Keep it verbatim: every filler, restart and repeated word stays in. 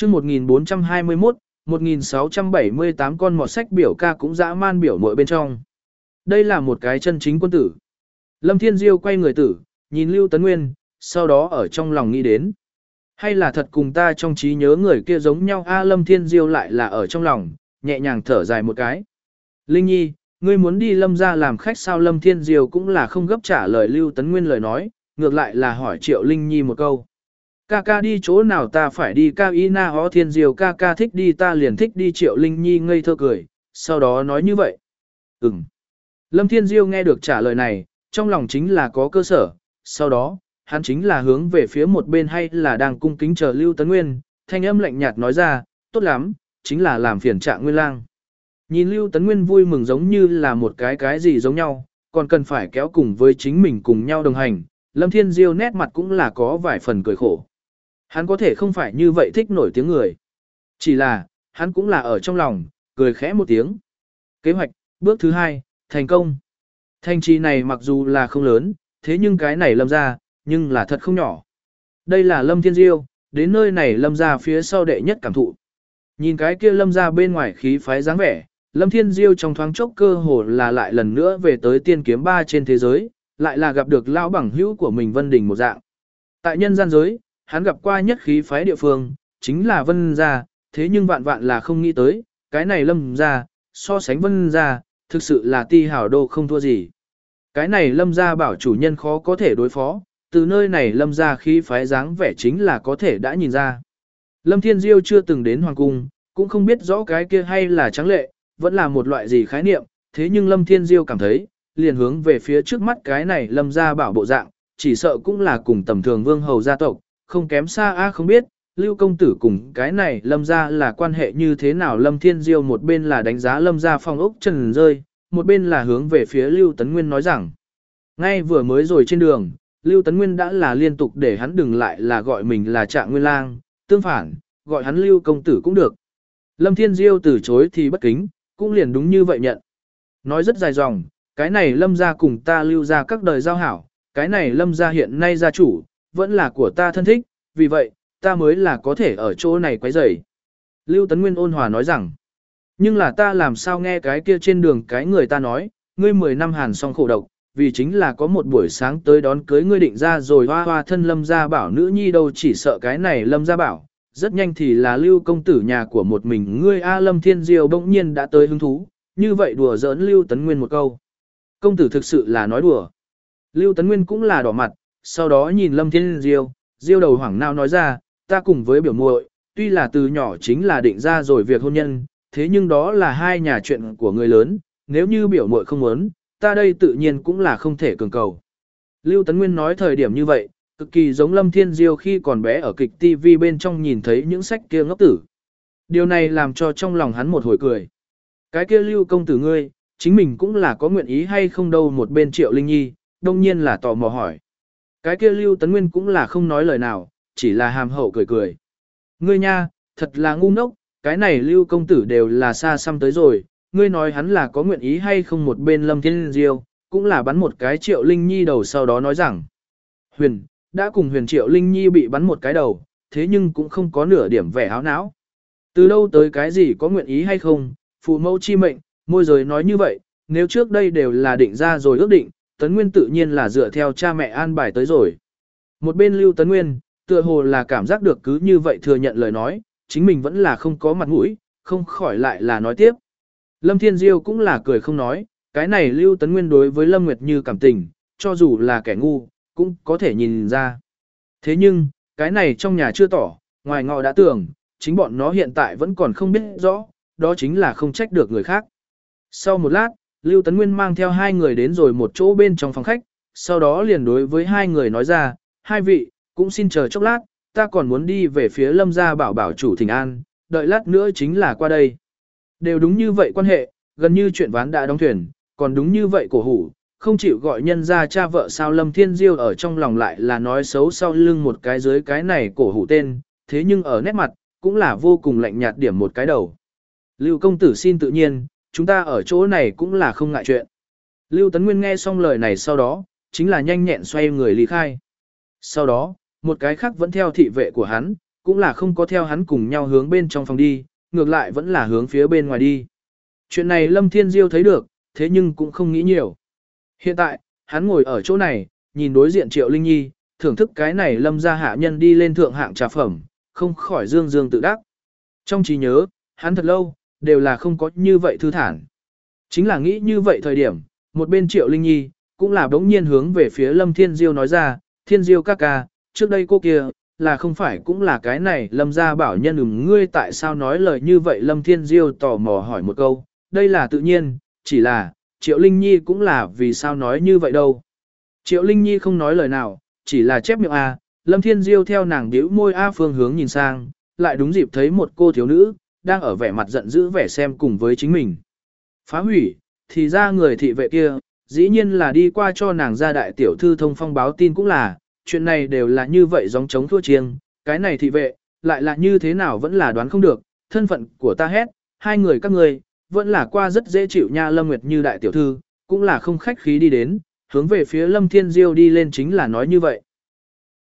chương một nghìn bốn trăm hai mươi mốt, một nghìn sáu trăm bảy mươi tám con mọt sách biểu ca cũng dã man biểu muội bên trong. Đây là một cái chân chính quân tử. Lâm Thiên Diêu quay người tử, nhìn Lưu Tấn Nguyên, sau đó ở trong lòng nghĩ đến. Hay là thật cùng ta trong trí nhớ người kia giống nhau a Lâm Thiên Diêu lại là ở trong lòng, nhẹ nhàng thở dài một cái. Linh Nhi, ngươi muốn đi Lâm ra làm khách sao Lâm Thiên Diêu cũng là không gấp trả lời Lưu Tấn Nguyên lời nói, ngược lại là hỏi Triệu Linh Nhi một câu. Ca ca đi chỗ nào ta phải đi ca y na hó Thiên Diêu ca ca thích đi ta liền thích đi Triệu Linh Nhi ngây thơ cười, sau đó nói như vậy. Ừm. Lâm Thiên Diêu nghe được trả lời này, trong lòng chính là có cơ sở, sau đó, hắn chính là hướng về phía một bên hay là đang cung kính chờ Lưu Tấn Nguyên, thanh âm lạnh nhạt nói ra, tốt lắm, chính là làm phiền Trạng Nguyên lang. Nhìn Lưu Tấn Nguyên vui mừng giống như là một cái cái gì giống nhau, còn cần phải kéo cùng với chính mình cùng nhau đồng hành, Lâm Thiên Diêu nét mặt cũng là có vài phần cười khổ. Hắn có thể không phải như vậy thích nổi tiếng người. Chỉ là, hắn cũng là ở trong lòng, cười khẽ một tiếng. Kế hoạch, bước thứ hai, thành công. Thành trì này mặc dù là không lớn, thế nhưng cái này Lâm ra, nhưng là thật không nhỏ. Đây là Lâm Thiên Diêu, đến nơi này Lâm ra phía sau đệ nhất cảm thụ. Nhìn cái kia Lâm ra bên ngoài khí phái dáng vẻ, Lâm Thiên Diêu trong thoáng chốc cơ hồ là lại lần nữa về tới tiên kiếm ba trên thế giới, lại là gặp được lão bằng hữu của mình Vân Đình một dạng. Tại nhân gian giới, hắn gặp qua nhất khí phái địa phương, chính là Vân gia, thế nhưng vạn vạn là không nghĩ tới, cái này Lâm gia, so sánh Vân gia, thực sự là ti hào đô không thua gì. Cái này Lâm gia bảo chủ nhân khó có thể đối phó, từ nơi này Lâm gia khí phái dáng vẻ chính là có thể đã nhìn ra. Lâm Thiên Diêu chưa từng đến hoàng cung, cũng không biết rõ cái kia hay là trắng lệ, vẫn là một loại gì khái niệm, thế nhưng Lâm Thiên Diêu cảm thấy, liền hướng về phía trước mắt cái này Lâm gia bảo bộ dạng, chỉ sợ cũng là cùng tầm thường vương hầu gia tộc, không kém xa a không biết, Lưu công tử cùng cái này Lâm gia là quan hệ như thế nào Lâm Thiên Diêu một bên là đánh giá Lâm gia phong ốc trần rơi, một bên là hướng về phía Lưu Tấn Nguyên nói rằng, ngay vừa mới rồi trên đường, Lưu Tấn Nguyên đã là liên tục để hắn đừng lại là gọi mình là Trạng Nguyên lang, tương phản, gọi hắn Lưu công tử cũng được. Lâm Thiên Diêu từ chối thì bất kính, cũng liền đúng như vậy nhận. Nói rất dài dòng, cái này Lâm gia cùng ta Lưu gia các đời giao hảo, cái này Lâm gia hiện nay gia chủ, vẫn là của ta thân thích, vì vậy, ta mới là có thể ở chỗ này quấy rầy. Lưu Tấn Nguyên ôn hòa nói rằng, nhưng là ta làm sao nghe cái kia trên đường cái người ta nói, ngươi mười năm hàn song khổ độc, vì chính là có một buổi sáng tới đón cưới ngươi định ra rồi hoa hoa thân Lâm gia bảo nữ nhi đâu chỉ sợ cái này Lâm gia bảo, rất nhanh thì là Lưu công tử nhà của một mình ngươi A Lâm Thiên Diêu bỗng nhiên đã tới hứng thú, như vậy đùa giỡn Lưu Tấn Nguyên một câu. Công tử thực sự là nói đùa. Lưu Tấn Nguyên cũng là đỏ mặt, sau đó nhìn Lâm Thiên Diêu, Diêu đầu hoảng nao nói ra, ta cùng với biểu muội, tuy là từ nhỏ chính là định ra rồi việc hôn nhân, thế nhưng đó là hai nhà chuyện của người lớn, nếu như biểu muội không muốn, ta đây tự nhiên cũng là không thể cường cầu. Lưu Tấn Nguyên nói thời điểm như vậy, cực kỳ giống Lâm Thiên Diêu khi còn bé ở kịch ti vi bên trong nhìn thấy những sách kia ngốc tử. Điều này làm cho trong lòng hắn một hồi cười. Cái kia Lưu công tử ngươi, chính mình cũng là có nguyện ý hay không đâu một bên Triệu Linh Nhi, đông nhiên là tò mò hỏi. Cái kia Lưu Tấn Nguyên cũng là không nói lời nào, chỉ là hàm hậu cười cười. Ngươi nha, thật là ngu ngốc, cái này Lưu công tử đều là xa xăm tới rồi, ngươi nói hắn là có nguyện ý hay không một bên Lâm Thiên Diêu, cũng là bắn một cái Triệu Linh Nhi đầu sau đó nói rằng. Huyền, đã cùng Huyền Triệu Linh Nhi bị bắn một cái đầu, thế nhưng cũng không có nửa điểm vẻ áo não. Từ đâu tới cái gì có nguyện ý hay không, phụ mẫu chi mệnh, môi giới nói như vậy, nếu trước đây đều là định ra rồi ước định, Tấn Nguyên tự nhiên là dựa theo cha mẹ an bài tới rồi. Một bên Lưu Tấn Nguyên, tựa hồ là cảm giác được cứ như vậy thừa nhận lời nói, chính mình vẫn là không có mặt mũi, không khỏi lại là nói tiếp. Lâm Thiên Diêu cũng là cười không nói, cái này Lưu Tấn Nguyên đối với Lâm Nguyệt Như cảm tình, cho dù là kẻ ngu, cũng có thể nhìn ra. Thế nhưng, cái này trong nhà chưa tỏ, ngoài ngọ đã tưởng, chính bọn nó hiện tại vẫn còn không biết rõ, đó chính là không trách được người khác. Sau một lát, Lưu Tấn Nguyên mang theo hai người đến rồi một chỗ bên trong phòng khách, sau đó liền đối với hai người nói ra, hai vị, cũng xin chờ chốc lát, ta còn muốn đi về phía Lâm gia bảo bảo chủ thỉnh an, đợi lát nữa chính là qua đây. Đều đúng như vậy quan hệ, gần như chuyện ván đã đóng thuyền, còn đúng như vậy cổ hủ, không chịu gọi nhân ra cha vợ sao Lâm Thiên Diêu ở trong lòng lại là nói xấu sau lưng một cái dưới cái này cổ hủ tên, thế nhưng ở nét mặt, cũng là vô cùng lạnh nhạt điểm một cái đầu. Lưu công tử xin tự nhiên, chúng ta ở chỗ này cũng là không ngại chuyện. Lưu Tấn Nguyên nghe xong lời này sau đó, chính là nhanh nhẹn xoay người lý khai. Sau đó, một cái khác vẫn theo thị vệ của hắn, cũng là không có theo hắn cùng nhau hướng bên trong phòng đi, ngược lại vẫn là hướng phía bên ngoài đi. Chuyện này Lâm Thiên Diêu thấy được, thế nhưng cũng không nghĩ nhiều. Hiện tại, hắn ngồi ở chỗ này, nhìn đối diện Triệu Linh Nhi, thưởng thức cái này Lâm gia hạ nhân đi lên thượng hạng trà phẩm, không khỏi dương dương tự đắc. Trong trí nhớ, hắn thật lâu, đều là không có như vậy thư thản. Chính là nghĩ như vậy thời điểm, một bên Triệu Linh Nhi, cũng là bỗng nhiên hướng về phía Lâm Thiên Diêu nói ra, Thiên Diêu ca ca, trước đây cô kia, là không phải cũng là cái này Lâm gia bảo nhân ừm ngươi tại sao nói lời như vậy Lâm Thiên Diêu tò mò hỏi một câu, đây là tự nhiên, chỉ là, Triệu Linh Nhi cũng là vì sao nói như vậy đâu. Triệu Linh Nhi không nói lời nào, chỉ là chép miệng A, Lâm Thiên Diêu theo nàng điếu môi A phương hướng nhìn sang, lại đúng dịp thấy một cô thiếu nữ, đang ở vẻ mặt giận dữ vẻ xem cùng với chính mình. Phá hủy, thì ra người thị vệ kia, dĩ nhiên là đi qua cho nàng ra đại tiểu thư thông phong báo tin cũng là, chuyện này đều là như vậy giống chống thua chiêng, cái này thị vệ, lại là như thế nào vẫn là đoán không được, thân phận của ta hét, hai người các người, vẫn là qua rất dễ chịu nha Lâm Nguyệt như đại tiểu thư, cũng là không khách khí đi đến, hướng về phía Lâm Thiên Diêu đi lên chính là nói như vậy.